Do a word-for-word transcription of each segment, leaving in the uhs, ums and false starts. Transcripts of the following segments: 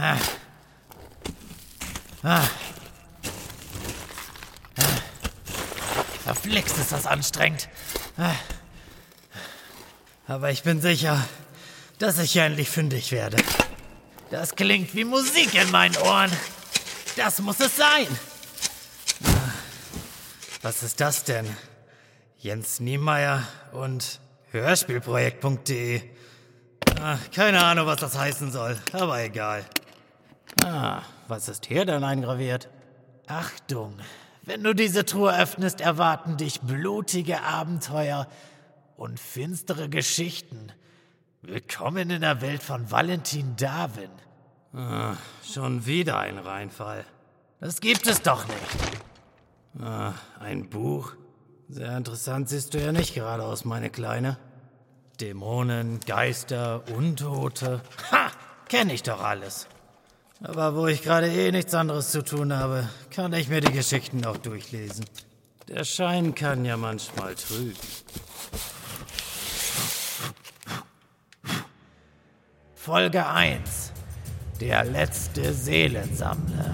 Ah. Ah. Ah. Verflixt ist das anstrengend. Ah. Aber ich bin sicher, dass ich hier endlich fündig werde. Das klingt wie Musik in meinen Ohren. Das muss es sein. Was ist das denn? Jens Niemeyer und Hörspielprojekt punkt de. Ah, keine Ahnung, was das heißen soll, aber egal. Ah, was ist hier denn eingraviert? Achtung, wenn du diese Truhe öffnest, erwarten dich blutige Abenteuer und finstere Geschichten. Willkommen in der Welt von Valentin Darwin. Ah, schon wieder ein Reinfall. Das gibt es doch nicht. Ah, ein Buch. Sehr interessant siehst du ja nicht gerade aus, meine Kleine. Dämonen, Geister, Untote. Ha! Kenn ich doch alles. Aber wo ich gerade eh nichts anderes zu tun habe, kann ich mir die Geschichten auch durchlesen. Der Schein kann ja manchmal trügen. Folge eins. Der letzte Seelensammler.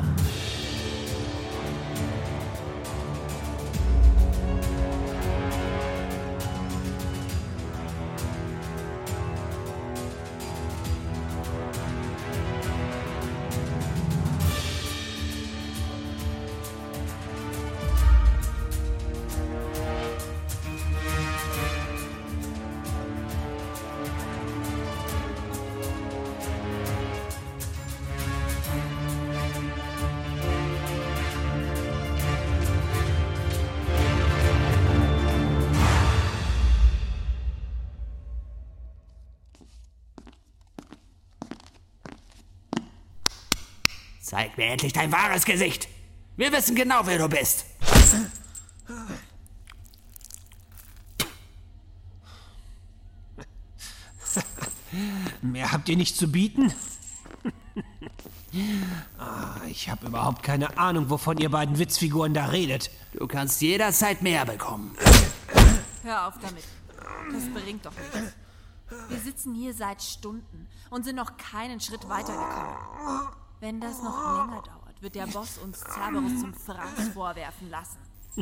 Zeig mir endlich dein wahres Gesicht. Wir wissen genau, wer du bist. Mehr habt ihr nicht zu bieten? ah, ich habe überhaupt keine Ahnung, wovon ihr beiden Witzfiguren da redet. Du kannst jederzeit mehr bekommen. Hör auf damit. Das bringt doch nichts. Wir sitzen hier seit Stunden und sind noch keinen Schritt weitergekommen. Wenn das noch länger dauert, wird der Boss uns Cerberus zum Fraß vorwerfen lassen.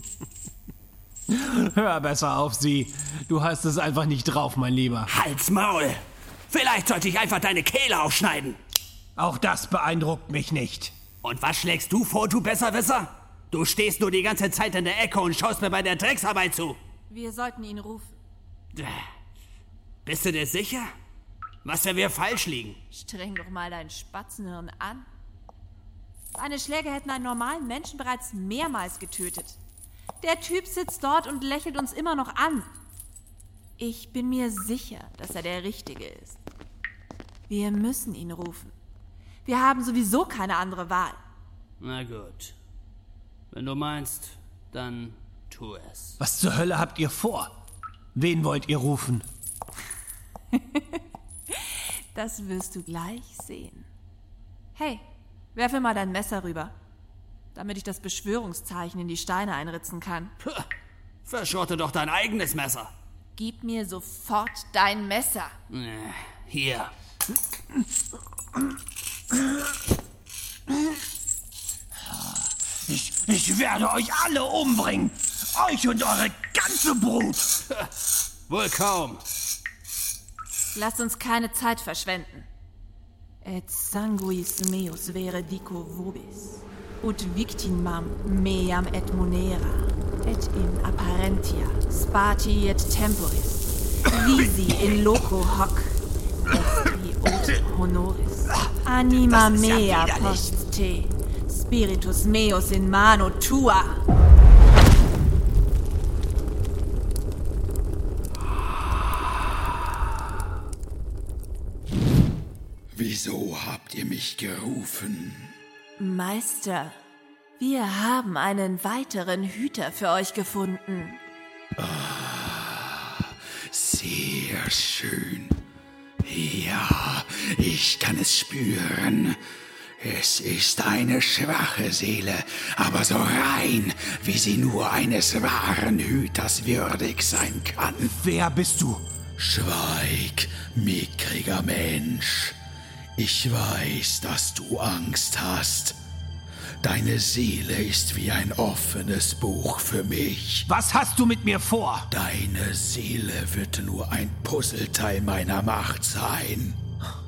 Hör besser auf sie. Du hast es einfach nicht drauf, mein Lieber. Halt's Maul! Vielleicht sollte ich einfach deine Kehle aufschneiden. Auch das beeindruckt mich nicht. Und was schlägst du vor, du Besserwisser? Du stehst nur die ganze Zeit in der Ecke und schaust mir bei der Drecksarbeit zu. Wir sollten ihn rufen. Bist du dir sicher? Was, wenn wir falsch liegen? Streng doch mal dein Spatzenhirn an. Seine Schläge hätten einen normalen Menschen bereits mehrmals getötet. Der Typ sitzt dort und lächelt uns immer noch an. Ich bin mir sicher, dass er der Richtige ist. Wir müssen ihn rufen. Wir haben sowieso keine andere Wahl. Na gut. Wenn du meinst, dann tu es. Was zur Hölle habt ihr vor? Wen wollt ihr rufen? Das wirst du gleich sehen. Hey, werfe mal dein Messer rüber, damit ich das Beschwörungszeichen in die Steine einritzen kann. Puh, verschrotte doch dein eigenes Messer. Gib mir sofort dein Messer. Hier. Ich, ich werde euch alle umbringen. Euch und eure ganze Brut. Wohl kaum. Lasst uns keine Zeit verschwenden. Et sanguis meus vere dico vobis, ut victimam meam et monera, et in apparentia spati et temporis, visi in loco hoc, estri ut honoris, anima mea post te, spiritus meus in mano tua. Wieso habt ihr mich gerufen? Meister, wir haben einen weiteren Hüter für euch gefunden. Ah, sehr schön. Ja, ich kann es spüren. Es ist eine schwache Seele, aber so rein, wie sie nur eines wahren Hüters würdig sein kann. Wer bist du? Schweig, mickriger Mensch. Ich weiß, dass du Angst hast. Deine Seele ist wie ein offenes Buch für mich. Was hast du mit mir vor? Deine Seele wird nur ein Puzzleteil meiner Macht sein.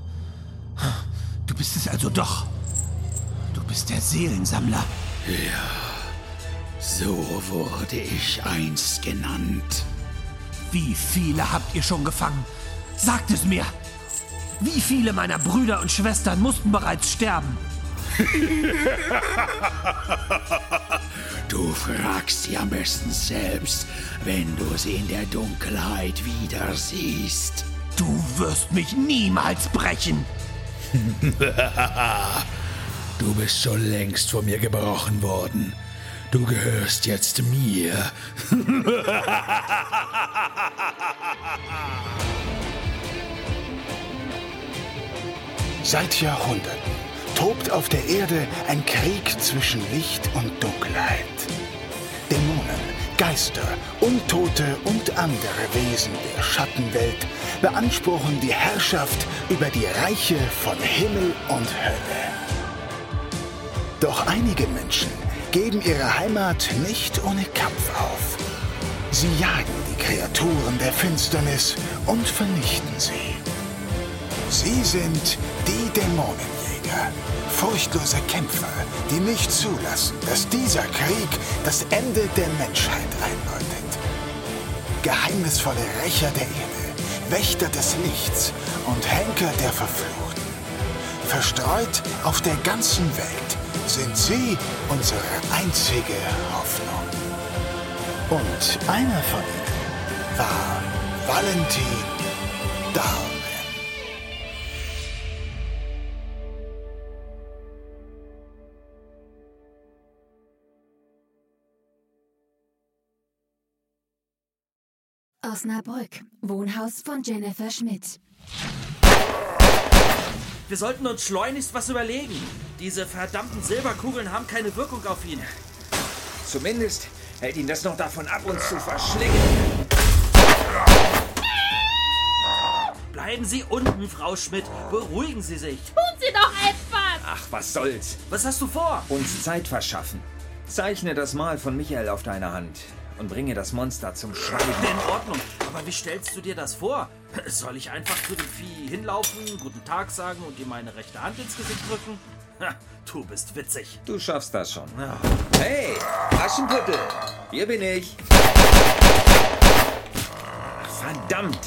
Du bist es also doch. Du bist der Seelensammler. Ja, so wurde ich einst genannt. Wie viele habt ihr schon gefangen? Sagt es mir. Wie viele meiner Brüder und Schwestern mussten bereits sterben? Du fragst sie am besten selbst, wenn du sie in der Dunkelheit wieder siehst. Du wirst mich niemals brechen. Du bist schon längst von mir gebrochen worden. Du gehörst jetzt mir. Seit Jahrhunderten tobt auf der Erde ein Krieg zwischen Licht und Dunkelheit. Dämonen, Geister, Untote und andere Wesen der Schattenwelt beanspruchen die Herrschaft über die Reiche von Himmel und Hölle. Doch einige Menschen geben ihre Heimat nicht ohne Kampf auf. Sie jagen die Kreaturen der Finsternis und vernichten sie. Sie sind die Dämonenjäger, furchtlose Kämpfer, die nicht zulassen, dass dieser Krieg das Ende der Menschheit einläutet. Geheimnisvolle Rächer der Erde, Wächter des Lichts und Henker der Verfluchten. Verstreut auf der ganzen Welt sind sie unsere einzige Hoffnung. Und einer von ihnen war Valentin Darwin. Osnabrück, Wohnhaus von Jennifer Schmidt. Wir sollten uns schleunigst was überlegen. Diese verdammten Silberkugeln haben keine Wirkung auf ihn. Zumindest hält ihn das noch davon ab, uns zu verschlingen. Bleiben Sie unten, Frau Schmidt. Beruhigen Sie sich. Tun Sie doch etwas! Ach, was soll's? Was hast du vor? Uns Zeit verschaffen. Zeichne das Mal von Michael auf deine Hand und bringe das Monster zum Schweigen. In Ordnung, aber wie stellst du dir das vor? Soll ich einfach zu dem Vieh hinlaufen, guten Tag sagen und ihm meine rechte Hand ins Gesicht drücken? Ha, du bist witzig. Du schaffst das schon. Ja. Hey, Aschenputtel, hier bin ich. Verdammt.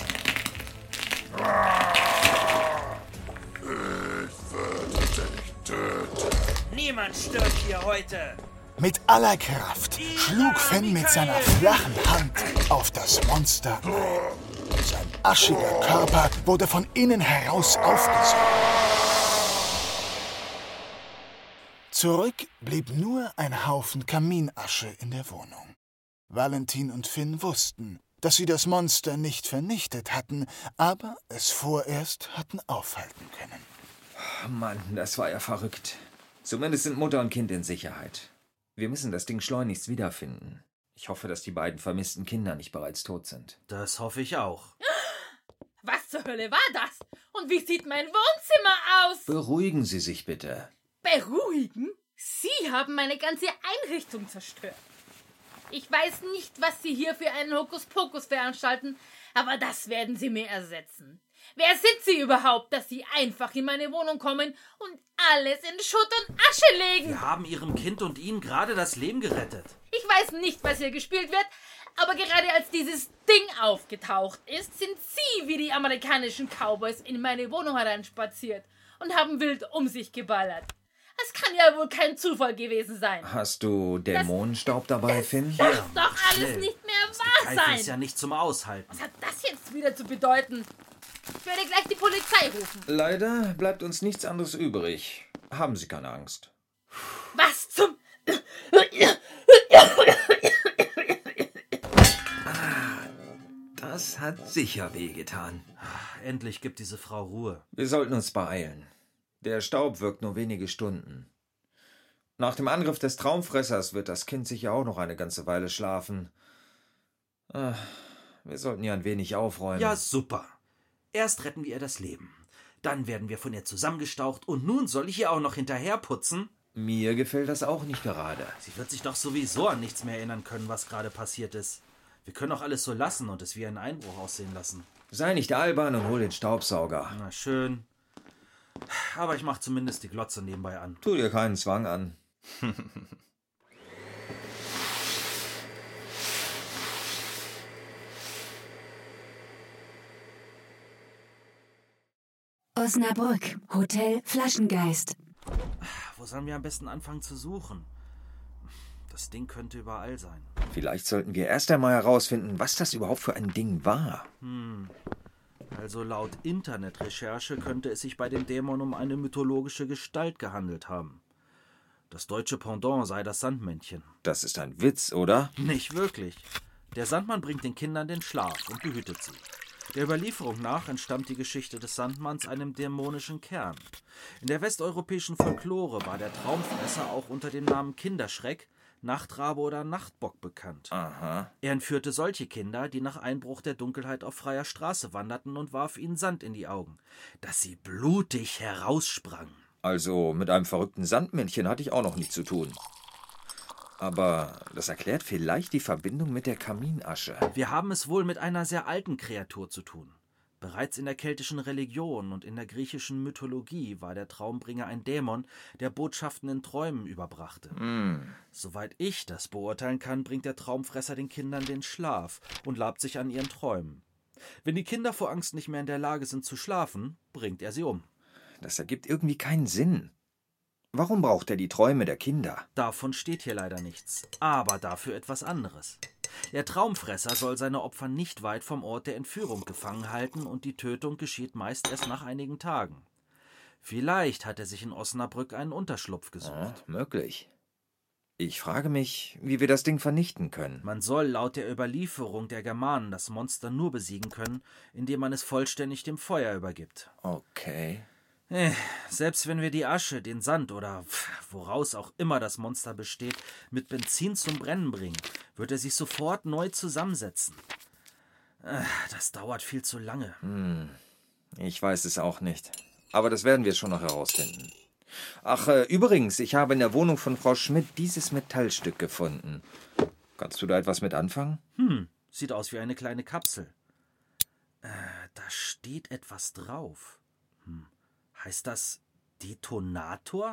Ich würde dich töten. Niemand stirbt hier heute. Mit aller Kraft schlug Finn mit seiner flachen Hand auf das Monster ein. Sein aschiger Körper wurde von innen heraus aufgesogen. Zurück blieb nur ein Haufen Kaminasche in der Wohnung. Valentin und Finn wussten, dass sie das Monster nicht vernichtet hatten, aber es vorerst hatten aufhalten können. Mann, das war ja verrückt. Zumindest sind Mutter und Kind in Sicherheit. Wir müssen das Ding schleunigst wiederfinden. Ich hoffe, dass die beiden vermissten Kinder nicht bereits tot sind. Das hoffe ich auch. Was zur Hölle war das? Und wie sieht mein Wohnzimmer aus? Beruhigen Sie sich bitte. Beruhigen? Sie haben meine ganze Einrichtung zerstört. Ich weiß nicht, was Sie hier für einen Hokuspokus veranstalten, aber das werden Sie mir ersetzen. Wer sind Sie überhaupt, dass Sie einfach in meine Wohnung kommen und alles in Schutt und Asche legen? Wir haben Ihrem Kind und Ihnen gerade das Leben gerettet. Ich weiß nicht, was hier gespielt wird, aber gerade als dieses Ding aufgetaucht ist, sind Sie wie die amerikanischen Cowboys in meine Wohnung hereinspaziert und haben wild um sich geballert. Das kann ja wohl kein Zufall gewesen sein. Hast du Dämonenstaub dabei, Finn? Das darf doch alles schnell. nicht mehr wahr Das sein. ist ja nicht zum Aushalten. Was hat das jetzt wieder zu bedeuten? Ich werde gleich die Polizei rufen. Leider bleibt uns nichts anderes übrig. Haben Sie keine Angst. Was zum... Das hat sicher wehgetan. Endlich gibt diese Frau Ruhe. Wir sollten uns beeilen. Der Staub wirkt nur wenige Stunden. Nach dem Angriff des Traumfressers wird das Kind sicher auch noch eine ganze Weile schlafen. Wir sollten ja ein wenig aufräumen. Ja, super. Erst retten wir ihr das Leben. Dann werden wir von ihr zusammengestaucht und nun soll ich ihr auch noch hinterher putzen? Mir gefällt das auch nicht gerade. Sie wird sich doch sowieso an nichts mehr erinnern können, was gerade passiert ist. Wir können auch alles so lassen und es wie einen Einbruch aussehen lassen. Sei nicht albern und hol den Staubsauger. Na schön. Aber ich mache zumindest die Glotze nebenbei an. Tu dir keinen Zwang an. Osnabrück, Hotel Flaschengeist. Wo sollen wir am besten anfangen zu suchen? Das Ding könnte überall sein. Vielleicht sollten wir erst einmal herausfinden, was das überhaupt für ein Ding war. Hm. Also laut Internetrecherche könnte es sich bei dem Dämon um eine mythologische Gestalt gehandelt haben. Das deutsche Pendant sei das Sandmännchen. Das ist ein Witz, oder? Nicht wirklich. Der Sandmann bringt den Kindern den Schlaf und behütet sie. Der Überlieferung nach entstammt die Geschichte des Sandmanns einem dämonischen Kern. In der westeuropäischen Folklore war der Traumfresser auch unter dem Namen Kinderschreck, Nachtrabe oder Nachtbock bekannt. Aha. Er entführte solche Kinder, die nach Einbruch der Dunkelheit auf freier Straße wanderten und warf ihnen Sand in die Augen, dass sie blutig heraussprangen. Also mit einem verrückten Sandmännchen hatte ich auch noch nichts zu tun. Aber das erklärt vielleicht die Verbindung mit der Kaminasche. Wir haben es wohl mit einer sehr alten Kreatur zu tun. Bereits in der keltischen Religion und in der griechischen Mythologie war der Traumbringer ein Dämon, der Botschaften in Träumen überbrachte. Mm. Soweit ich das beurteilen kann, bringt der Traumfresser den Kindern den Schlaf und labt sich an ihren Träumen. Wenn die Kinder vor Angst nicht mehr in der Lage sind zu schlafen, bringt er sie um. Das ergibt irgendwie keinen Sinn. Warum braucht er die Träume der Kinder? Davon steht hier leider nichts, aber dafür etwas anderes. Der Traumfresser soll seine Opfer nicht weit vom Ort der Entführung gefangen halten und die Tötung geschieht meist erst nach einigen Tagen. Vielleicht hat er sich in Osnabrück einen Unterschlupf gesucht. Ja, möglich. Ich frage mich, wie wir das Ding vernichten können. Man soll laut der Überlieferung der Germanen das Monster nur besiegen können, indem man es vollständig dem Feuer übergibt. Okay. Äh, selbst wenn wir die Asche, den Sand oder woraus auch immer das Monster besteht, mit Benzin zum Brennen bringen, wird er sich sofort neu zusammensetzen. Äh, das dauert viel zu lange. Hm, ich weiß es auch nicht. Aber das werden wir schon noch herausfinden. Ach, äh, übrigens, ich habe in der Wohnung von Frau Schmidt dieses Metallstück gefunden. Kannst du da etwas mit anfangen? Hm, sieht aus wie eine kleine Kapsel. Äh, da steht etwas drauf. Hm. Heißt das Detonator?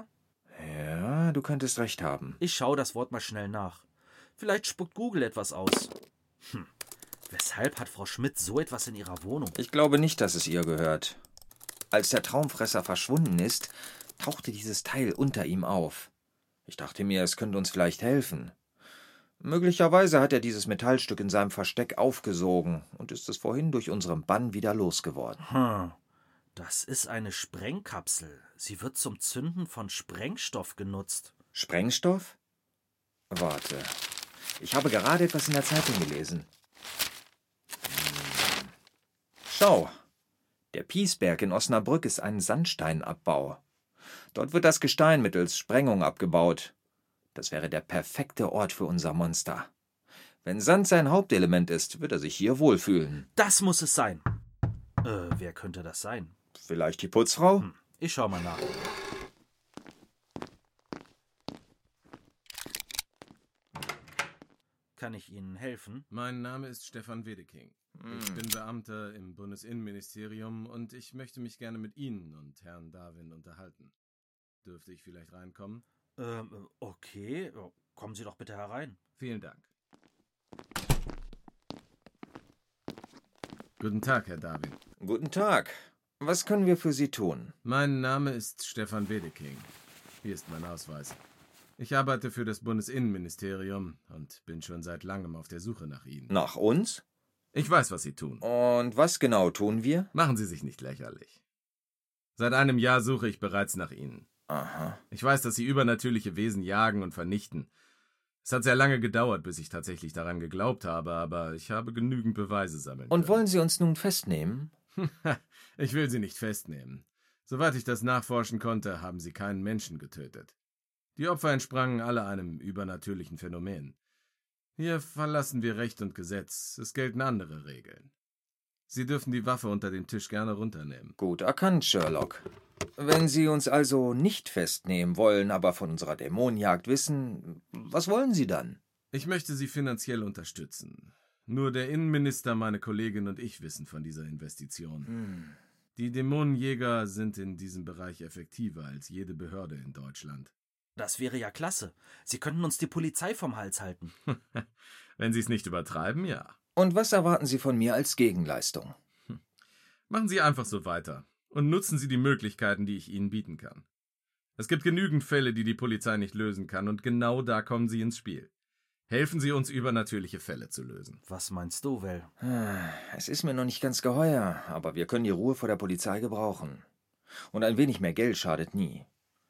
Ja, du könntest recht haben. Ich schaue das Wort mal schnell nach. Vielleicht spuckt Google etwas aus. Hm. Weshalb hat Frau Schmidt so etwas in ihrer Wohnung? Ich glaube nicht, dass es ihr gehört. Als der Traumfresser verschwunden ist, tauchte dieses Teil unter ihm auf. Ich dachte mir, es könnte uns vielleicht helfen. Möglicherweise hat er dieses Metallstück in seinem Versteck aufgesogen und ist es vorhin durch unseren Bann wieder losgeworden. Hm. Das ist eine Sprengkapsel. Sie wird zum Zünden von Sprengstoff genutzt. Sprengstoff? Warte. Ich habe gerade etwas in der Zeitung gelesen. Hm. Schau. Der Piesberg in Osnabrück ist ein Sandsteinabbau. Dort wird das Gestein mittels Sprengung abgebaut. Das wäre der perfekte Ort für unser Monster. Wenn Sand sein Hauptelement ist, wird er sich hier wohlfühlen. Das muss es sein. Äh, wer könnte das sein? Vielleicht die Putzfrau? Hm, ich schau mal nach. Kann ich Ihnen helfen? Mein Name ist Stefan Wedeking. Hm. Ich bin Beamter im Bundesinnenministerium und ich möchte mich gerne mit Ihnen und Herrn Darwin unterhalten. Dürfte ich vielleicht reinkommen? Ähm, okay. Kommen Sie doch bitte herein. Vielen Dank. Guten Tag, Herr Darwin. Guten Tag. Was können wir für Sie tun? Mein Name ist Stefan Wedeking. Hier ist mein Ausweis. Ich arbeite für das Bundesinnenministerium und bin schon seit langem auf der Suche nach Ihnen. Nach uns? Ich weiß, was Sie tun. Und was genau tun wir? Machen Sie sich nicht lächerlich. Seit einem Jahr suche ich bereits nach Ihnen. Aha. Ich weiß, dass Sie übernatürliche Wesen jagen und vernichten. Es hat sehr lange gedauert, bis ich tatsächlich daran geglaubt habe, aber ich habe genügend Beweise sammeln können. Und wollen Sie uns nun festnehmen? Ich will Sie nicht festnehmen. Soweit ich das nachforschen konnte, haben Sie keinen Menschen getötet. Die Opfer entsprangen alle einem übernatürlichen Phänomen. Hier verlassen wir Recht und Gesetz. Es gelten andere Regeln. Sie dürfen die Waffe unter dem Tisch gerne runternehmen. Gut erkannt, Sherlock. Wenn Sie uns also nicht festnehmen wollen, aber von unserer Dämonenjagd wissen, was wollen Sie dann? Ich möchte Sie finanziell unterstützen. Nur der Innenminister, meine Kollegin und ich wissen von dieser Investition. Hm. Die Dämonenjäger sind in diesem Bereich effektiver als jede Behörde in Deutschland. Das wäre ja klasse. Sie könnten uns die Polizei vom Hals halten. Wenn Sie es nicht übertreiben, ja. Und was erwarten Sie von mir als Gegenleistung? Hm. Machen Sie einfach so weiter und nutzen Sie die Möglichkeiten, die ich Ihnen bieten kann. Es gibt genügend Fälle, die die Polizei nicht lösen kann, und genau da kommen Sie ins Spiel. Helfen Sie uns, übernatürliche Fälle zu lösen. Was meinst du, Vel? Es ist mir noch nicht ganz geheuer, aber wir können die Ruhe vor der Polizei gebrauchen. Und ein wenig mehr Geld schadet nie.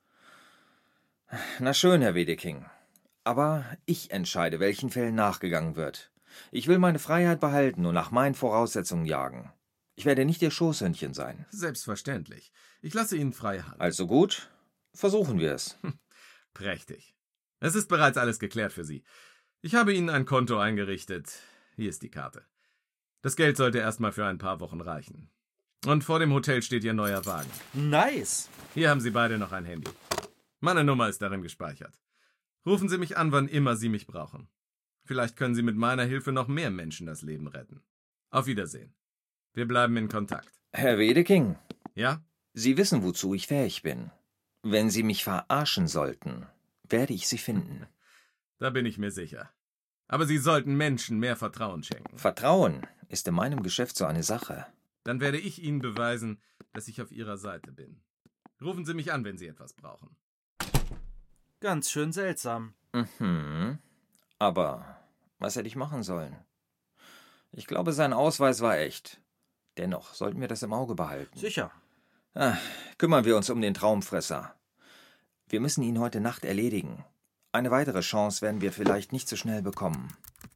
Na schön, Herr Wedeking. Aber ich entscheide, welchen Fällen nachgegangen wird. Ich will meine Freiheit behalten und nach meinen Voraussetzungen jagen. Ich werde nicht Ihr Schoßhündchen sein. Selbstverständlich. Ich lasse Ihnen freie Hand. Also gut, versuchen wir es. Prächtig. Es ist bereits alles geklärt für Sie. Ich habe Ihnen ein Konto eingerichtet. Hier ist die Karte. Das Geld sollte erstmal für ein paar Wochen reichen. Und vor dem Hotel steht Ihr neuer Wagen. Nice! Hier haben Sie beide noch ein Handy. Meine Nummer ist darin gespeichert. Rufen Sie mich an, wann immer Sie mich brauchen. Vielleicht können Sie mit meiner Hilfe noch mehr Menschen das Leben retten. Auf Wiedersehen. Wir bleiben in Kontakt. Herr Wedeking? Ja? Sie wissen, wozu ich fähig bin. Wenn Sie mich verarschen sollten, werde ich Sie finden. Da bin ich mir sicher. Aber Sie sollten Menschen mehr Vertrauen schenken. Vertrauen ist in meinem Geschäft so eine Sache. Dann werde ich Ihnen beweisen, dass ich auf Ihrer Seite bin. Rufen Sie mich an, wenn Sie etwas brauchen. Ganz schön seltsam. Mhm. Aber was hätte ich machen sollen? Ich glaube, sein Ausweis war echt. Dennoch sollten wir das im Auge behalten. Sicher. Ah, kümmern wir uns um den Traumfresser. Wir müssen ihn heute Nacht erledigen. Eine weitere Chance werden wir vielleicht nicht so schnell bekommen.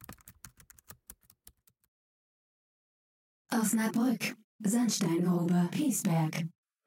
Osnabrück, Sandsteingrube, Piesberg.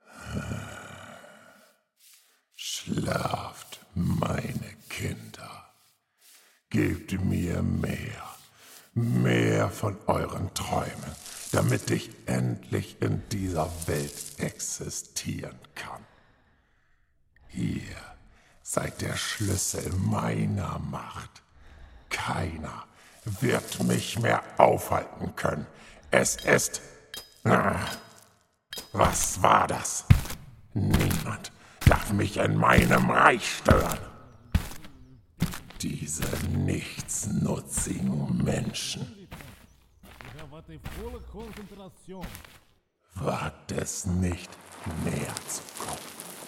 Schlaft, meine Kinder. Gebt mir mehr, mehr von euren Träumen, damit ich endlich in dieser Welt existieren kann. Ihr seid der Schlüssel meiner Macht. Keiner wird mich mehr aufhalten können. Es ist... Was war das? Niemand darf mich in meinem Reich stören. Diese nichtsnutzigen Menschen. Wagt es nicht, näher zu kommen.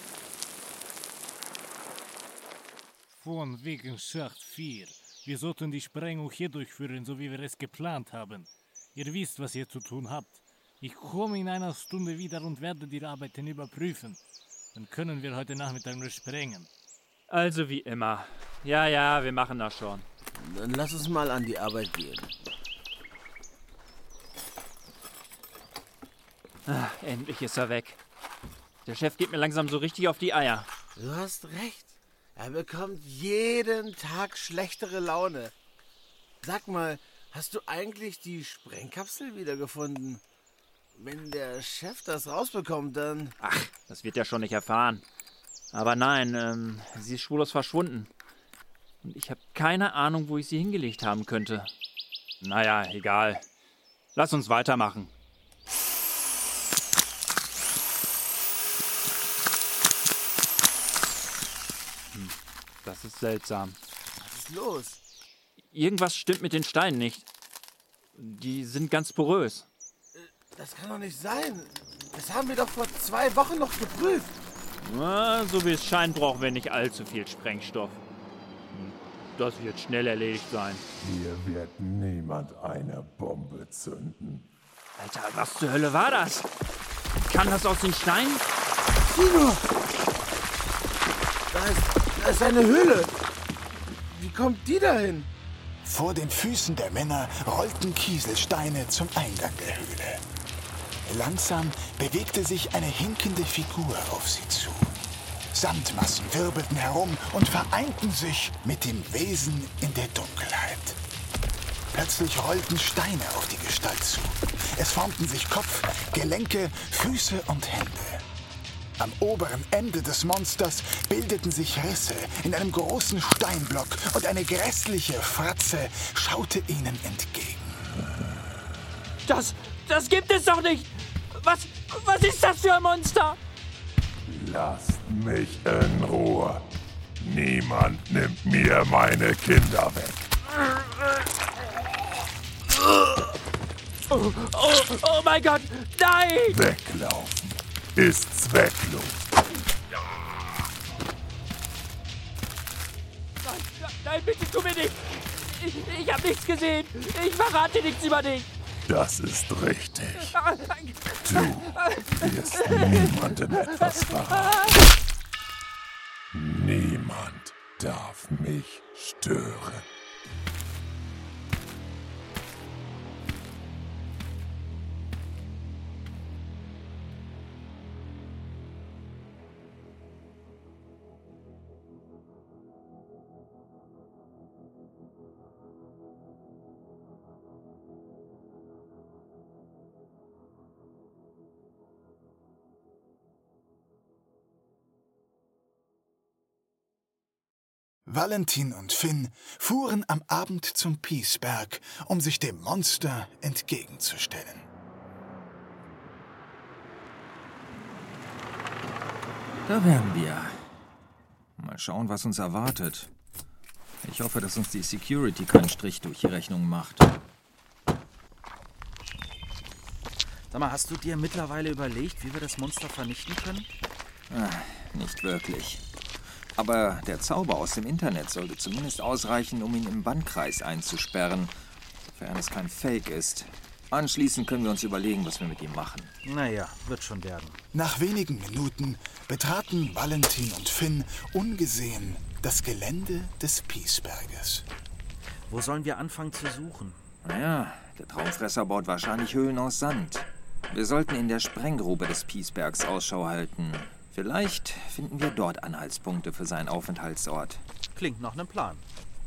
Von wegen Schacht vier. Wir sollten die Sprengung hier durchführen, so wie wir es geplant haben. Ihr wisst, was ihr zu tun habt. Ich komme in einer Stunde wieder und werde die Arbeiten überprüfen. Dann können wir heute Nachmittag nur sprengen. Also wie immer. Ja, ja, wir machen das schon. Dann lass uns mal an die Arbeit gehen. Ach, endlich ist er weg. Der Chef geht mir langsam so richtig auf die Eier. Du hast recht. Er bekommt jeden Tag schlechtere Laune. Sag mal, hast du eigentlich die Sprengkapsel wiedergefunden? Wenn der Chef das rausbekommt, dann... Ach, das wird er schon nicht erfahren. Aber nein, ähm, sie ist spurlos verschwunden. Und ich habe keine Ahnung, wo ich sie hingelegt haben könnte. Naja, egal. Lass uns weitermachen. Hm, das ist seltsam. Was ist los? Irgendwas stimmt mit den Steinen nicht. Die sind ganz porös. Das kann doch nicht sein. Das haben wir doch vor zwei Wochen noch geprüft. Na, so wie es scheint, brauchen wir nicht allzu viel Sprengstoff. Das wird schnell erledigt sein. Hier wird niemand eine Bombe zünden. Alter, was zur Hölle war das? Kann das aus den Steinen? Sieh nur! Da ist, da ist eine Höhle. Wie kommt die dahin? Vor den Füßen der Männer rollten Kieselsteine zum Eingang der Höhle. Langsam bewegte sich eine hinkende Figur auf sie zu. Sandmassen wirbelten herum und vereinten sich mit dem Wesen in der Dunkelheit. Plötzlich rollten Steine auf die Gestalt zu. Es formten sich Kopf, Gelenke, Füße und Hände. Am oberen Ende des Monsters bildeten sich Risse in einem großen Steinblock und eine grässliche Fratze schaute ihnen entgegen. Das, das gibt es doch nicht! Was, was ist das für ein Monster? Lasst mich in Ruhe. Niemand nimmt mir meine Kinder weg. Oh, oh, oh mein Gott, nein! Weglaufen ist zwecklos. Nein, nein, bitte tu mir nicht! Ich, ich habe nichts gesehen! Ich verrate nichts über dich! Das ist richtig. Du wirst niemandem etwas verraten. Niemand darf mich stören. Valentin und Finn fuhren am Abend zum Piesberg, um sich dem Monster entgegenzustellen. Da wären wir. Mal schauen, was uns erwartet. Ich hoffe, dass uns die Security keinen Strich durch die Rechnung macht. Sag mal, hast du dir mittlerweile überlegt, wie wir das Monster vernichten können? Ah, nicht wirklich. Aber der Zauber aus dem Internet sollte zumindest ausreichen, um ihn im Bannkreis einzusperren, sofern es kein Fake ist. Anschließend können wir uns überlegen, was wir mit ihm machen. Naja, wird schon werden. Nach wenigen Minuten betraten Valentin und Finn ungesehen das Gelände des Piesberges. Wo sollen wir anfangen zu suchen? Naja, der Traumfresser baut wahrscheinlich Höhlen aus Sand. Wir sollten in der Sprenggrube des Piesbergs Ausschau halten. Vielleicht finden wir dort Anhaltspunkte für seinen Aufenthaltsort. Klingt nach einem Plan.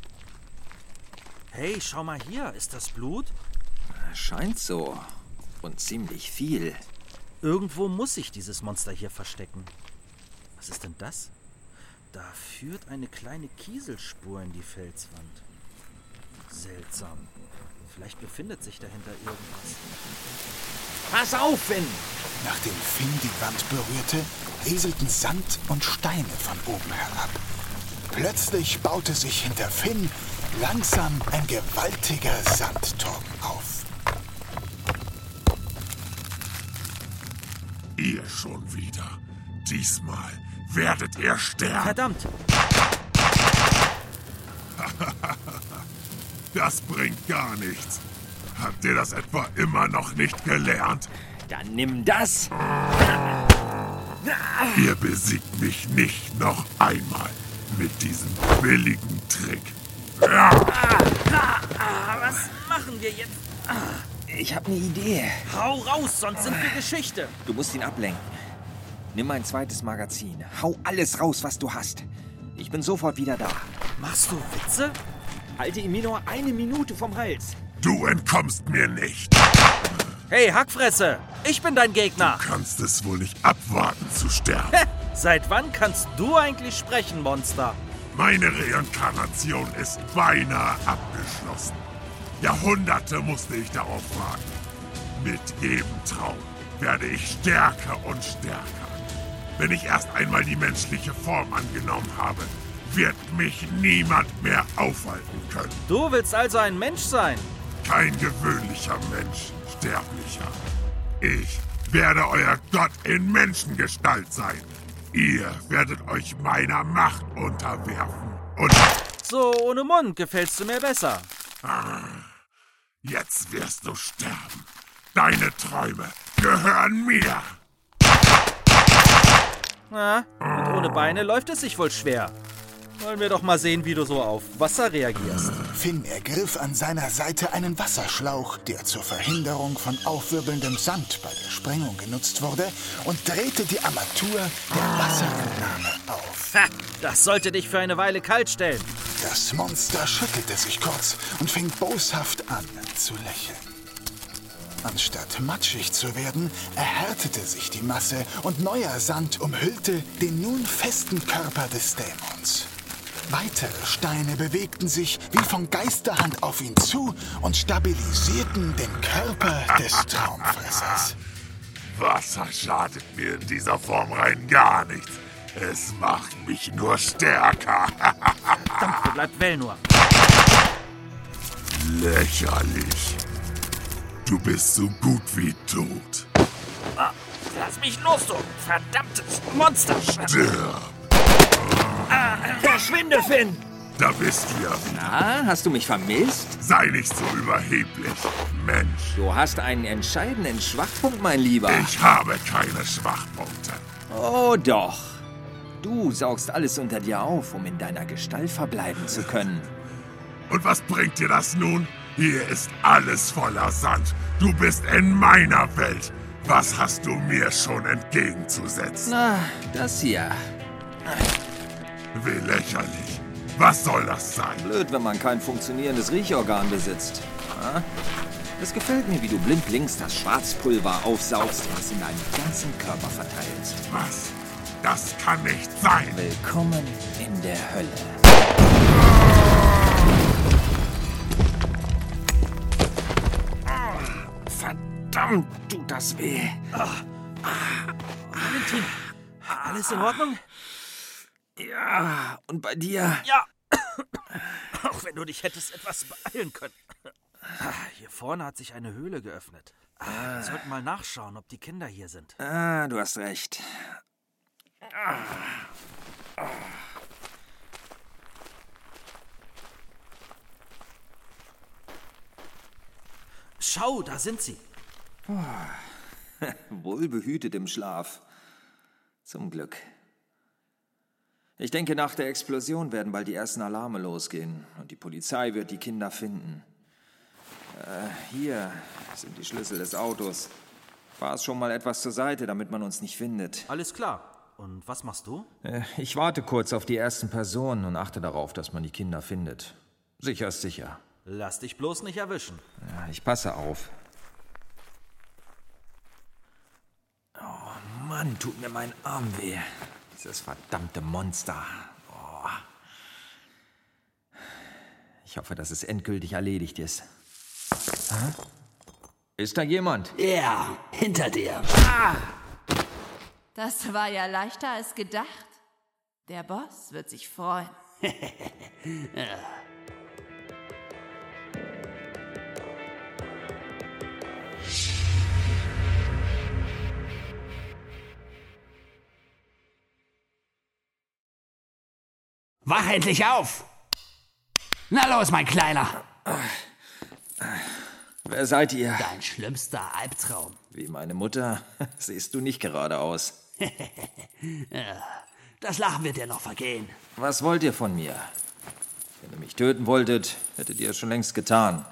Hey, schau mal hier. Ist das Blut? Scheint so. Und ziemlich viel. Irgendwo muss sich dieses Monster hier verstecken. Was ist denn das? Da führt eine kleine Kieselspur in die Felswand. Seltsam. Vielleicht befindet sich dahinter irgendwas. Pass auf, Finn! Nachdem Finn die Wand berührte, rieselten Sand und Steine von oben herab. Plötzlich baute sich hinter Finn langsam ein gewaltiger Sandturm auf. Ihr schon wieder. Diesmal werdet ihr sterben. Verdammt! Das bringt gar nichts. Habt ihr das etwa immer noch nicht gelernt? Dann nimm das! Ihr besiegt mich nicht noch einmal mit diesem billigen Trick. Was machen wir jetzt? Ich habe eine Idee. Hau raus, sonst sind wir Geschichte. Du musst ihn ablenken. Nimm mein zweites Magazin. Hau alles raus, was du hast. Ich bin sofort wieder da. Machst du Witze? Halte ihn mir nur eine Minute vom Hals. Du entkommst mir nicht. Hey, Hackfresse! Ich bin dein Gegner! Du kannst es wohl nicht abwarten zu sterben. Seit wann kannst du eigentlich sprechen, Monster? Meine Reinkarnation ist beinahe abgeschlossen. Jahrhunderte musste ich darauf warten. Mit jedem Traum werde ich stärker und stärker. Wenn ich erst einmal die menschliche Form angenommen habe, wird mich niemand mehr aufhalten können. Du willst also ein Mensch sein? Kein gewöhnlicher Mensch, Sterblicher. Ich werde euer Gott in Menschengestalt sein. Ihr werdet euch meiner Macht unterwerfen. Und... So ohne Mund gefällst du mir besser. Ah, jetzt wirst du sterben. Deine Träume gehören mir. Na, und ohne Beine läuft es sich wohl schwer. Wollen wir doch mal sehen, wie du so auf Wasser reagierst. Finn ergriff an seiner Seite einen Wasserschlauch, der zur Verhinderung von aufwirbelndem Sand bei der Sprengung genutzt wurde, und drehte die Armatur der Wasserentnahme auf. Ha, das sollte dich für eine Weile kalt stellen. Das Monster schüttelte sich kurz und fing boshaft an zu lächeln. Anstatt matschig zu werden, erhärtete sich die Masse und neuer Sand umhüllte den nun festen Körper des Dämons. Weitere Steine bewegten sich wie von Geisterhand auf ihn zu und stabilisierten den Körper des Traumfressers. Wasser schadet mir in dieser Form rein gar nichts. Es macht mich nur stärker. Verdammt, bleibt Wellnur. Lächerlich. Du bist so gut wie tot. Ah, lass mich los, du verdammtes Monster! Stirb. Ah, verschwinde, Finn! Da bist du ja. Na, hast du mich vermisst? Sei nicht so überheblich, Mensch. Du hast einen entscheidenden Schwachpunkt, mein Lieber. Ich habe keine Schwachpunkte. Oh doch. Du saugst alles unter dir auf, um in deiner Gestalt verbleiben zu können. Und was bringt dir das nun? Hier ist alles voller Sand. Du bist in meiner Welt. Was hast du mir schon entgegenzusetzen? Na, das hier. Wie lächerlich. Was soll das sein? Blöd, wenn man kein funktionierendes Riechorgan besitzt. Es gefällt mir, wie du blindlings das Schwarzpulver aufsaugst und es in deinen ganzen Körper verteilst. Was? Das kann nicht sein. Willkommen in der Hölle. Verdammt, tut das weh. Valentin, alles in Ordnung? Ja, und bei dir? Ja. Auch wenn du dich hättest etwas beeilen können. Hier vorne hat sich eine Höhle geöffnet. Wir sollten mal nachschauen, ob die Kinder hier sind. Ah, du hast recht. Schau, da sind sie. Wohlbehütet im Schlaf. Zum Glück. Ich denke, nach der Explosion werden bald die ersten Alarme losgehen und die Polizei wird die Kinder finden. Äh, hier sind die Schlüssel des Autos. Fahr es schon mal etwas zur Seite, damit man uns nicht findet. Alles klar. Und was machst du? Äh, ich warte kurz auf die ersten Personen und achte darauf, dass man die Kinder findet. Sicher ist sicher. Lass dich bloß nicht erwischen. Ja, ich passe auf. Oh Mann, tut mir mein Arm weh. Dieses verdammte Monster. Oh. Ich hoffe, dass es endgültig erledigt ist. Hä? Ist da jemand? Ja, hinter dir. Ah! Das war ja leichter als gedacht. Der Boss wird sich freuen. Ja. Wach endlich auf! Na los, mein Kleiner! Wer seid ihr? Dein schlimmster Albtraum. Wie meine Mutter siehst du nicht gerade aus. Ja, das Lachen wird dir noch vergehen. Was wollt ihr von mir? Wenn ihr mich töten wolltet, hättet ihr es schon längst getan.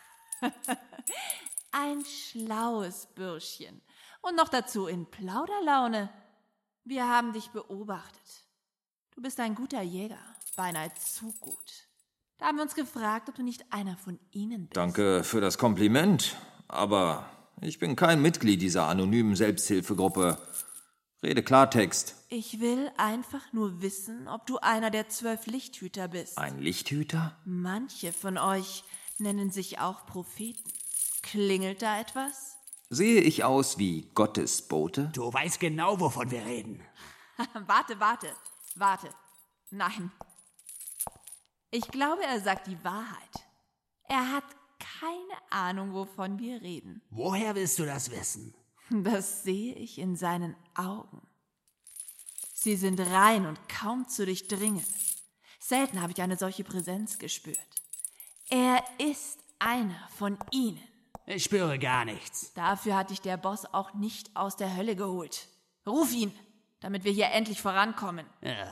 Ein schlaues Bürschchen. Und noch dazu in Plauderlaune. Wir haben dich beobachtet. Du bist ein guter Jäger, beinahe zu gut. Da haben wir uns gefragt, ob du nicht einer von ihnen bist. Danke für das Kompliment, aber ich bin kein Mitglied dieser anonymen Selbsthilfegruppe. Rede Klartext. Ich will einfach nur wissen, ob du einer der zwölf Lichthüter bist. Ein Lichthüter? Manche von euch nennen sich auch Propheten. Klingelt da etwas? Sehe ich aus wie Gottes Bote? Du weißt genau, wovon wir reden. Warte, warte, warte. Nein. Ich glaube, er sagt die Wahrheit. Er hat keine Ahnung, wovon wir reden. Woher willst du das wissen? Das sehe ich in seinen Augen. Sie sind rein und kaum zu durchdringen. Selten habe ich eine solche Präsenz gespürt. Er ist einer von ihnen. Ich spüre gar nichts. Dafür hat dich der Boss auch nicht aus der Hölle geholt. Ruf ihn, damit wir hier endlich vorankommen. Ja.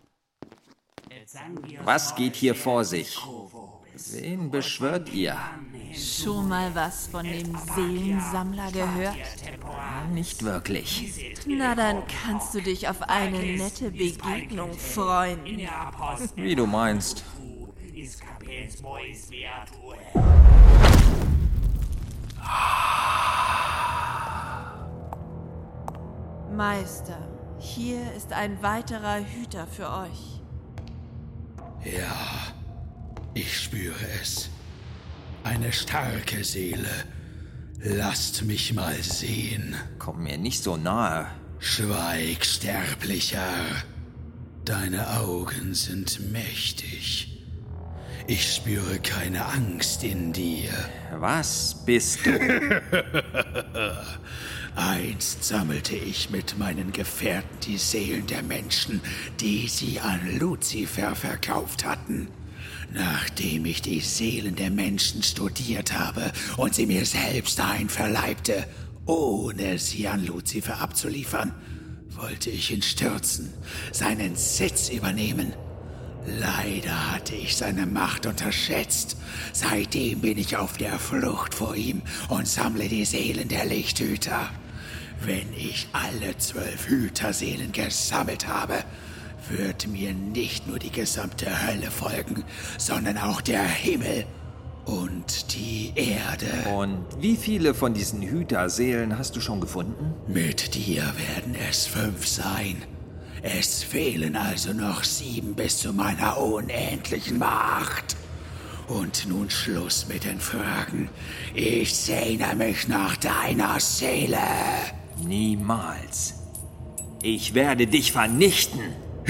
Was geht hier vor sich? Wen beschwört ihr? Schon mal was von dem Seelensammler gehört? Nicht wirklich. Na, dann kannst du dich auf eine nette Begegnung freuen. Wie du meinst. is Kapels Boys Virtue. Meister, hier ist ein weiterer Hüter für euch. Ja, ich spüre es. Eine starke Seele. Lasst mich mal sehen. Komm mir nicht so nahe. Schweig, Sterblicher. Deine Augen sind mächtig. Ich spüre keine Angst in dir. Was bist du? Einst sammelte ich mit meinen Gefährten die Seelen der Menschen, die sie an Luzifer verkauft hatten. Nachdem ich die Seelen der Menschen studiert habe und sie mir selbst einverleibte, ohne sie an Luzifer abzuliefern, wollte ich ihn stürzen, seinen Sitz übernehmen. Leider hatte ich seine Macht unterschätzt. Seitdem bin ich auf der Flucht vor ihm und sammle die Seelen der Lichthüter. Wenn ich alle zwölf Hüterseelen gesammelt habe, wird mir nicht nur die gesamte Hölle folgen, sondern auch der Himmel und die Erde. Und wie viele von diesen Hüterseelen hast du schon gefunden? Mit dir werden es fünf sein. Es fehlen also noch sieben bis zu meiner unendlichen Macht. Und nun Schluss mit den Fragen. Ich sehne mich nach deiner Seele. Niemals. Ich werde dich vernichten.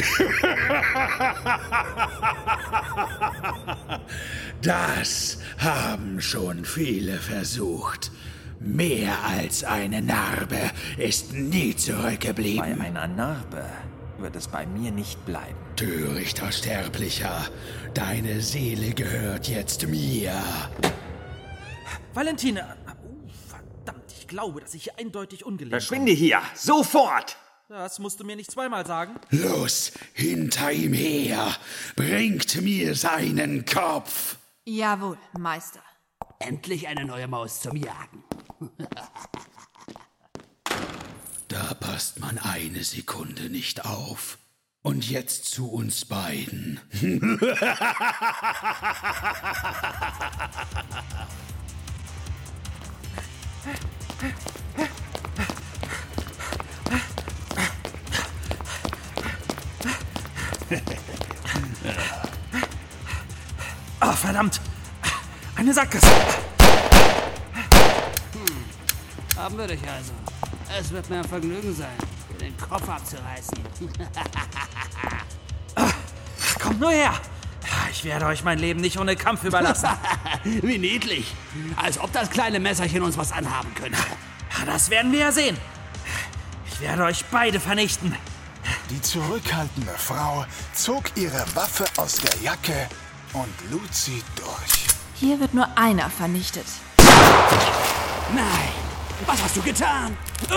Das haben schon viele versucht. Mehr als eine Narbe ist nie zurückgeblieben. Bei einer Narbe wird es bei mir nicht bleiben. Törichter Sterblicher, deine Seele gehört jetzt mir. Valentine! Oh, verdammt, ich glaube, dass ich hier eindeutig ungelegen bin. Verschwinde hier! Sofort! Das musst du mir nicht zweimal sagen. Los, hinter ihm her! Bringt mir seinen Kopf! Jawohl, Meister. Endlich eine neue Maus zum Jagen. Da passt man eine Sekunde nicht auf. Und jetzt zu uns beiden. Ah, oh, verdammt! Eine Sackgasse! Hm. Haben wir dich also. Es wird mir ein Vergnügen sein, dir den Kopf abzureißen. Ach, kommt nur her! Ich werde euch mein Leben nicht ohne Kampf überlassen. Wie niedlich. Als ob das kleine Messerchen uns was anhaben könnte. Das werden wir ja sehen. Ich werde euch beide vernichten. Die zurückhaltende Frau zog ihre Waffe aus der Jacke und lud sie durch. Hier wird nur einer vernichtet. Nein! Was hast du getan?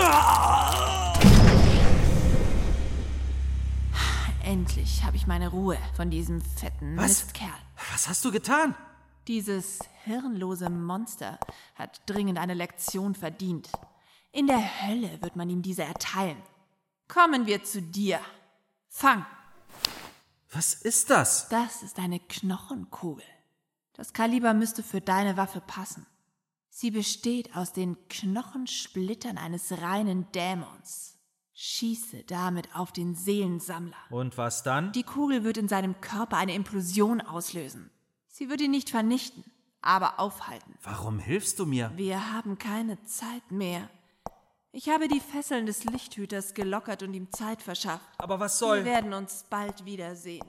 Endlich habe ich meine Ruhe von diesem fetten Was? Mistkerl. Was hast du getan? Dieses hirnlose Monster hat dringend eine Lektion verdient. In der Hölle wird man ihm diese erteilen. Kommen wir zu dir. Fang! Was ist das? Das ist eine Knochenkugel. Das Kaliber müsste für deine Waffe passen. Sie besteht aus den Knochensplittern eines reinen Dämons. Schieße damit auf den Seelensammler. Und was dann? Die Kugel wird in seinem Körper eine Implosion auslösen. Sie wird ihn nicht vernichten, aber aufhalten. Warum hilfst du mir? Wir haben keine Zeit mehr. Ich habe die Fesseln des Lichthüters gelockert und ihm Zeit verschafft. Aber was soll... Wir werden uns bald wiedersehen.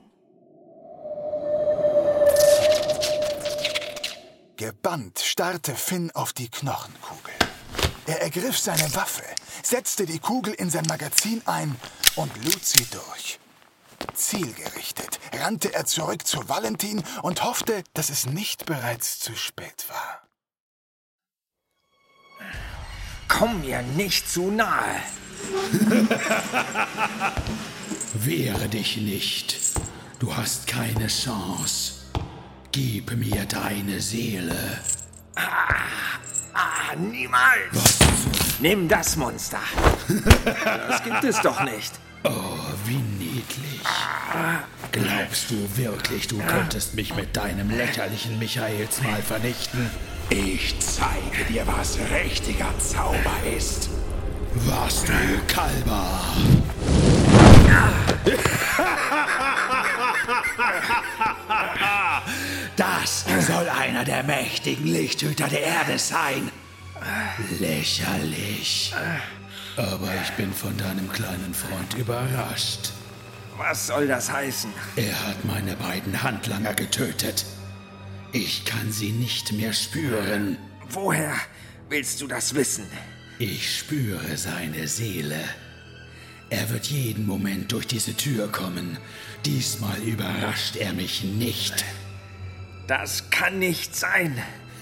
Gebannt starrte Finn auf die Knochenkugel. Er ergriff seine Waffe, setzte die Kugel in sein Magazin ein und lud sie durch. Zielgerichtet rannte er zurück zu Valentin und hoffte, dass es nicht bereits zu spät war. Komm mir nicht zu nahe. Wehre dich nicht. Du hast keine Chance. Gib mir deine Seele. Ah, ah niemals. Was? Nimm das, Monster. Das gibt es doch nicht. Oh, wie niedlich. Glaubst du wirklich, du könntest mich mit deinem lächerlichen Michaels mal vernichten? Ich zeige dir, was richtiger Zauber ist. Was du, Kalber? Das soll einer der mächtigen Lichthüter der Erde sein. Lächerlich. Aber ich bin von deinem kleinen Freund überrascht. Was soll das heißen? Er hat meine beiden Handlanger getötet. Ich kann sie nicht mehr spüren. Woher willst du das wissen? Ich spüre seine Seele. Er wird jeden Moment durch diese Tür kommen. Diesmal überrascht er mich nicht. Das kann nicht sein.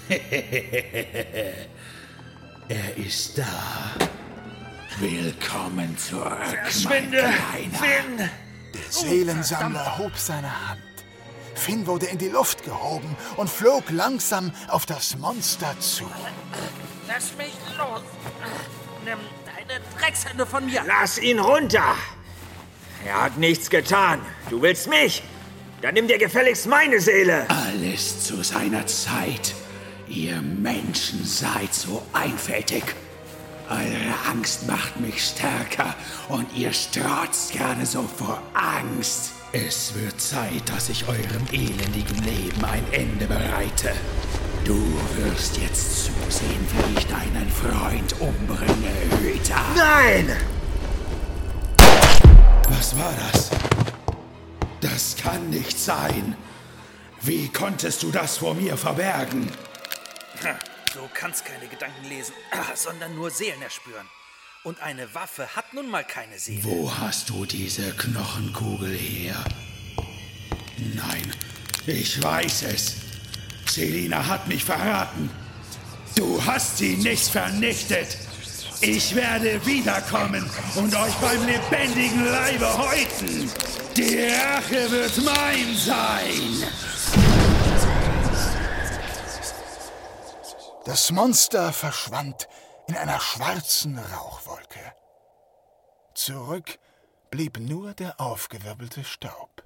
Er ist da. Willkommen zurück, Verschwinde, mein Kleiner. Finn! Der Seelensammler hob seine Hand. Finn wurde in die Luft gehoben und flog langsam auf das Monster zu. Lass mich los. Nimm deine Dreckshände von mir. Lass ihn runter! Er hat nichts getan. Du willst mich? Dann nimm dir gefälligst meine Seele. Alles zu seiner Zeit. Ihr Menschen seid so einfältig. Eure Angst macht mich stärker und ihr strotzt gerade so vor Angst. Es wird Zeit, dass ich eurem elendigen Leben ein Ende bereite. Du wirst jetzt zusehen, wie ich deinen Freund umbringe, Hüter. Nein! Was war das? Das kann nicht sein. Wie konntest du das vor mir verbergen? Du kannst keine Gedanken lesen, sondern nur Seelen erspüren. Und eine Waffe hat nun mal keine Seele. Wo hast du diese Knochenkugel her? Nein, ich weiß es. Selina hat mich verraten. Du hast sie nicht vernichtet. Ich werde wiederkommen und euch beim lebendigen Leibe häuten. Die Rache wird mein sein. Das Monster verschwand in einer schwarzen Rauchwolke. Zurück blieb nur der aufgewirbelte Staub.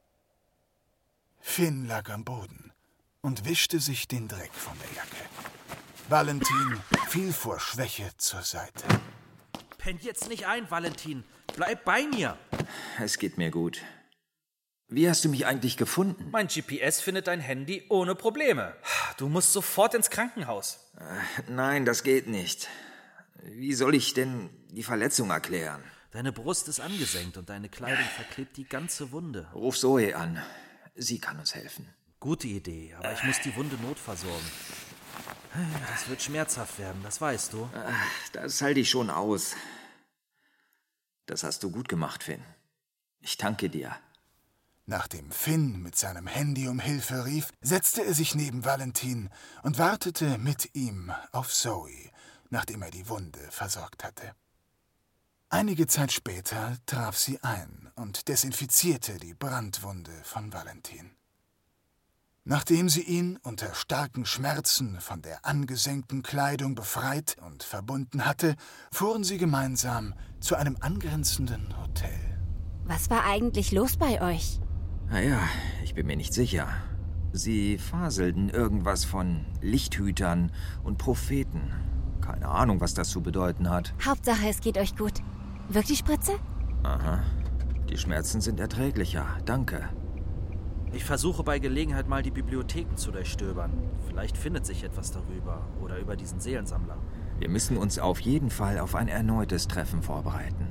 Finn lag am Boden und wischte sich den Dreck von der Jacke. Valentin fiel vor Schwäche zur Seite. Penn jetzt nicht ein, Valentin. Bleib bei mir. Es geht mir gut. Wie hast du mich eigentlich gefunden? Mein G P S findet dein Handy ohne Probleme. Du musst sofort ins Krankenhaus. Nein, das geht nicht. Wie soll ich denn die Verletzung erklären? Deine Brust ist angesenkt und deine Kleidung verklebt die ganze Wunde. Ruf Zoe an. Sie kann uns helfen. Gute Idee, aber ich muss die Wunde notversorgen. Das wird schmerzhaft werden, das weißt du. Das halte ich schon aus. Das hast du gut gemacht, Finn. Ich danke dir. Nachdem Finn mit seinem Handy um Hilfe rief, setzte er sich neben Valentin und wartete mit ihm auf Zoe, nachdem er die Wunde versorgt hatte. Einige Zeit später traf sie ein und desinfizierte die Brandwunde von Valentin. Nachdem sie ihn unter starken Schmerzen von der angesenkten Kleidung befreit und verbunden hatte, fuhren sie gemeinsam zu einem angrenzenden Hotel. Was war eigentlich los bei euch? Naja, ich bin mir nicht sicher. Sie faselten irgendwas von Lichthütern und Propheten. Keine Ahnung, was das zu bedeuten hat. Hauptsache, es geht euch gut. Wirkt die Spritze? Aha. Die Schmerzen sind erträglicher. Danke. Ich versuche bei Gelegenheit mal die Bibliotheken zu durchstöbern. Vielleicht findet sich etwas darüber oder über diesen Seelensammler. Wir müssen uns auf jeden Fall auf ein erneutes Treffen vorbereiten.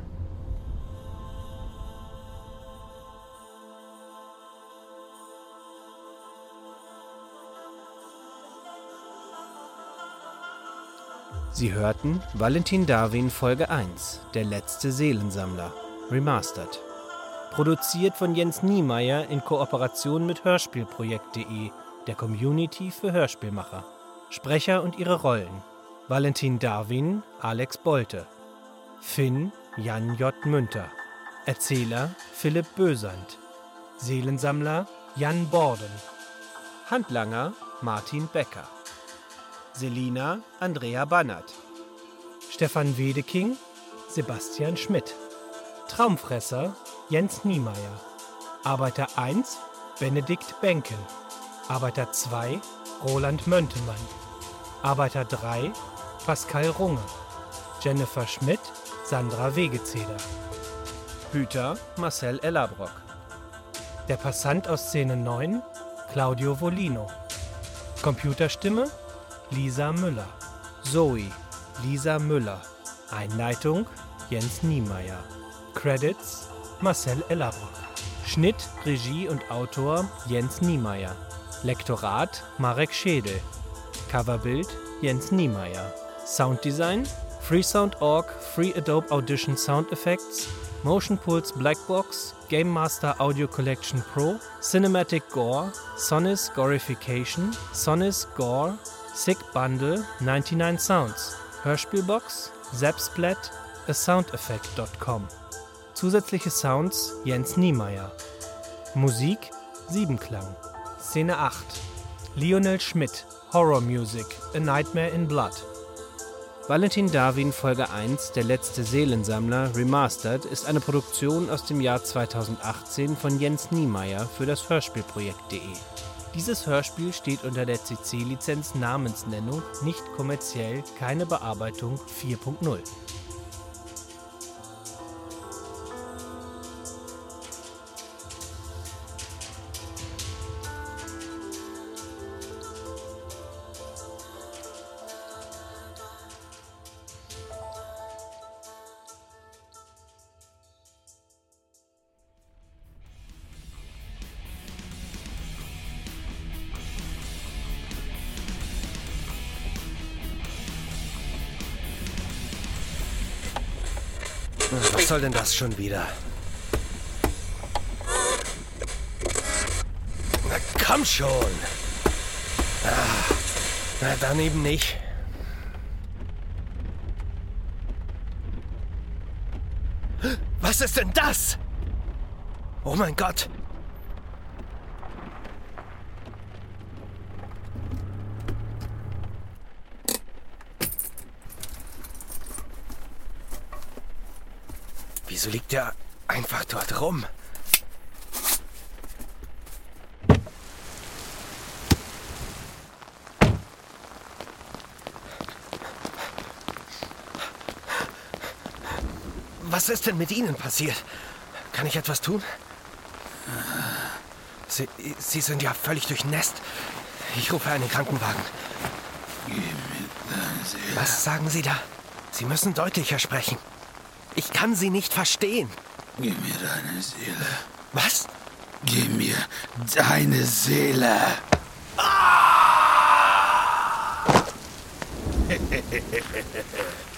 Sie hörten Valentin Darwin Folge eins, der letzte Seelensammler, Remastered. Produziert von Jens Niemeyer in Kooperation mit Hörspielprojekt punkt de, der Community für Hörspielmacher. Sprecher und ihre Rollen: Valentin Darwin, Alex Bolte. Finn, Jan J. Münter. Erzähler, Philipp Bösand. Seelensammler, Jan Borden. Handlanger, Martin Becker. Selina, Andrea Bannert. Stefan Wedeking, Sebastian Schmidt. Traumfresser, Jens Niemeyer. Arbeiter eins, Benedikt Benken. Arbeiter zwei, Roland Möntemann. Arbeiter drei, Pascal Runge. Jennifer Schmidt, Sandra Wegezeder. Hüter, Marcel Ellerbrock. Der Passant aus Szene neun, Claudio Volino. Computerstimme, Lisa Müller. Zoe, Lisa Müller. Einleitung, Jens Niemeyer. Credits, Marcel Ellerbrock. Schnitt, Regie und Autor, Jens Niemeyer. Lektorat, Marek Schädel. Coverbild, Jens Niemeyer. Sounddesign, Freesound Punkt org, Free Adobe Audition Sound Effects, Motion Pulse Blackbox, Game Master Audio Collection Pro, Cinematic Gore, Sonis Gorification, Sonis Gore, Sig Bundle, neunundneunzig Sounds, Hörspielbox, Zapsplat, a soundeffect Punkt com. Zusätzliche Sounds Jens Niemeyer. Musik Siebenklang. Szene acht. Lionel Schmidt, Horror Music, A Nightmare in Blood. Valentin Darwin Folge eins, Der letzte Seelensammler, Remastered, ist eine Produktion aus dem Jahr zweitausendachtzehn von Jens Niemeyer für das Hörspielprojekt Punkt de. Dieses Hörspiel steht unter der C C-Lizenz Namensnennung, nicht kommerziell, keine Bearbeitung vier Punkt null. Was soll denn das schon wieder? Na komm schon! Ah, na dann eben nicht. Was ist denn das? Oh mein Gott! Wieso liegt der einfach dort rum? Was ist denn mit Ihnen passiert? Kann ich etwas tun? Sie, Sie sind ja völlig durchnässt. Ich rufe einen Krankenwagen. Was sagen Sie da? Sie müssen deutlicher sprechen. Ich kann Sie nicht verstehen. Gib mir deine Seele. Was? Gib mir deine Seele. Ah!